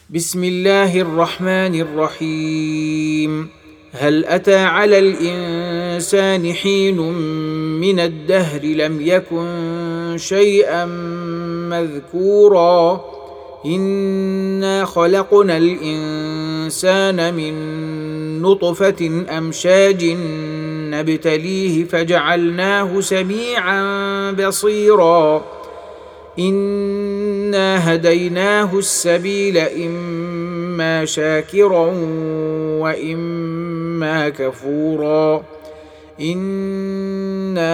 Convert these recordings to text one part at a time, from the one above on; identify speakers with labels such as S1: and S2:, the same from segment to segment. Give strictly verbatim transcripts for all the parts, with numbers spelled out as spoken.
S1: بسم الله الرحمن الرحيم. هل أتى على الإنسان حين من الدهر لم يكن شيئا مذكورا إنا خلقنا الإنسان من نطفة أمشاج نبتليه فجعلناه سميعا بصيرا إنا هديناه السبيل إما شاكرا وإما كفورا إنا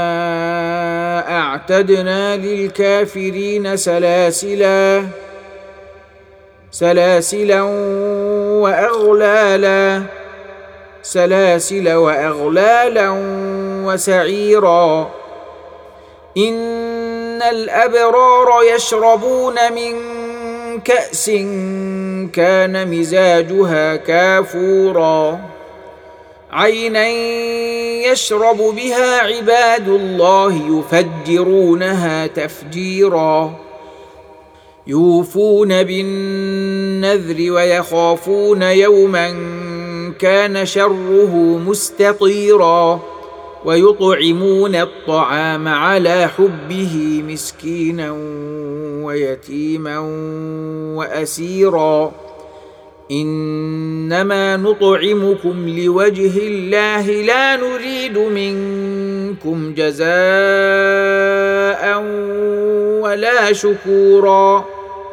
S1: أعتدنا للكافرين سلاسلا سلاسلا وأغلالا سلاسل وأغلالا وسعيرا إن الأبرار يشربون من كأس كان مزاجها كافورا عينا يشرب بها عباد الله يفجرونها تفجيرا يوفون بالنذر ويخافون يوما كان شره مستطيرا ويطعمون الطعام على حبه مسكينا ويتيما وأسيرا إنما نطعمكم لوجه الله لا نريد منكم جزاء ولا شكورا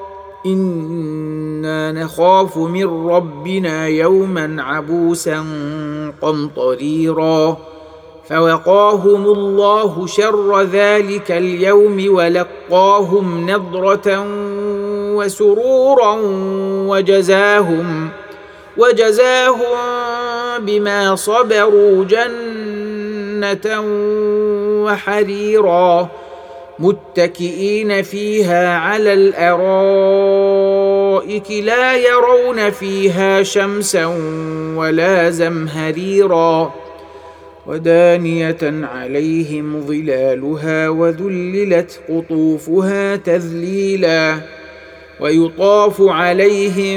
S1: إنا نخاف من ربنا يوما عبوسا قمطريرا فوقاهم الله شر ذلك اليوم ولقاهم نضرة وسرورا وجزاهم وجزاهم بما صبروا جنة وحريرا متكئين فيها على الأرائك لا يرون فيها شمسا ولا زمهريرا ودانية عليهم ظلالها وذللت قطوفها تذليلا ويطاف عليهم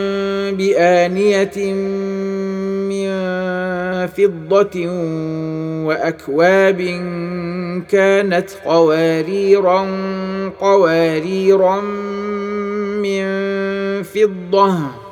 S1: بآنية من فضة وأكواب كانت قواريرا قواريرا من فضة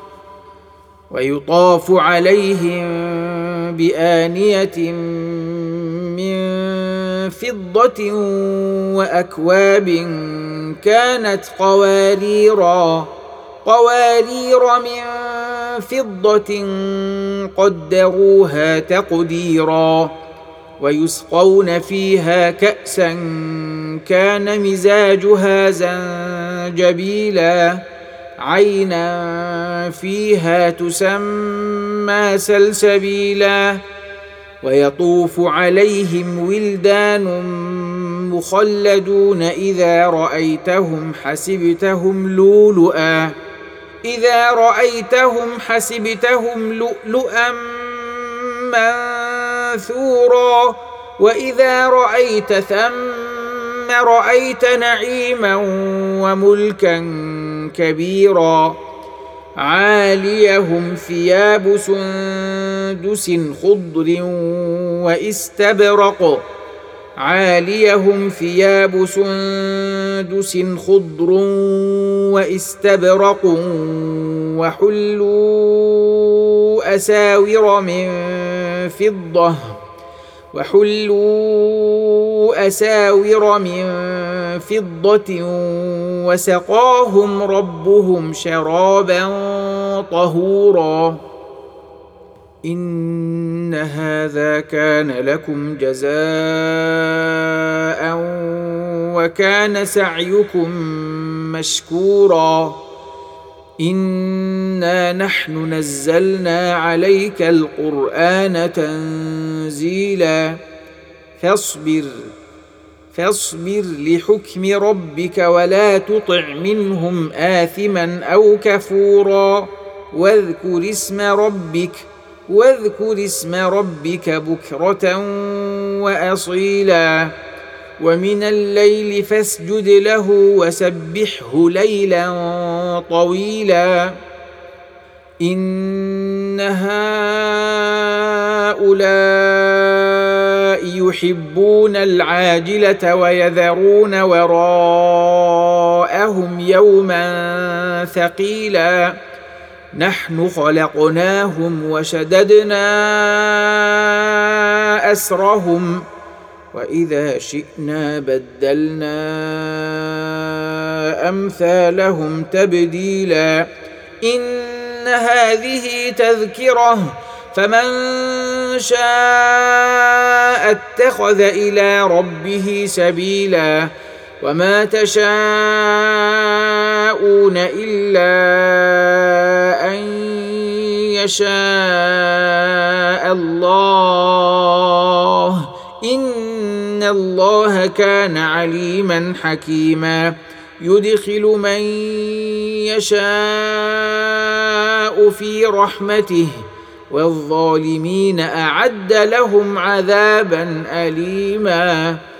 S1: ويطاف عليهم بآنية من فضة وأكواب كانت قواريرا قوارير من فضة قدروها تقديرا ويسقون فيها كأسا كان مزاجها زنجبيلا عينا فيها تسمى سلسبيلا ويطوف عليهم ولدان مخلدون إذا رأيتهم حسبتهم لؤلؤا إذا رأيتهم حسبتهم لؤلؤا منثورا وإذا رأيت ثم رأيت نعيما وملكا كبيرا عاليهم ثياب سندس خضر واستبرق عاليهم ثياب سندس خضر واستبرق وحلوا أساور من فضة وحلوا أساور من فضة وسقاهم ربهم شرابا طهورا إن هذا كان لكم جزاء وكان سعيكم مشكورا إنا نحن نزلنا عليك القرآن تنزيلا فاصبر فاصبر لحكم ربك ولا تطع منهم آثما أو كفورا واذكر اسم ربك واذكر اسم ربك بكرة وأصيلا ومن الليل فاسجد له وسبحه ليلا طويلا إن هؤلاء يحبون العاجلة ويذرون وراءهم يوما ثقيلا نحن خلقناهم وشددنا أسرهم وإذا شئنا بدلنا أمثالهم تبديلا إن هذه تذكرة فمن شاء اتخذ إلى ربه سبيلا وما تشاءون إلا أن يشاء الله إن الله كان عليما حكيما يدخل من يشاء في رحمته والظالمين أعد لهم عذابا أليما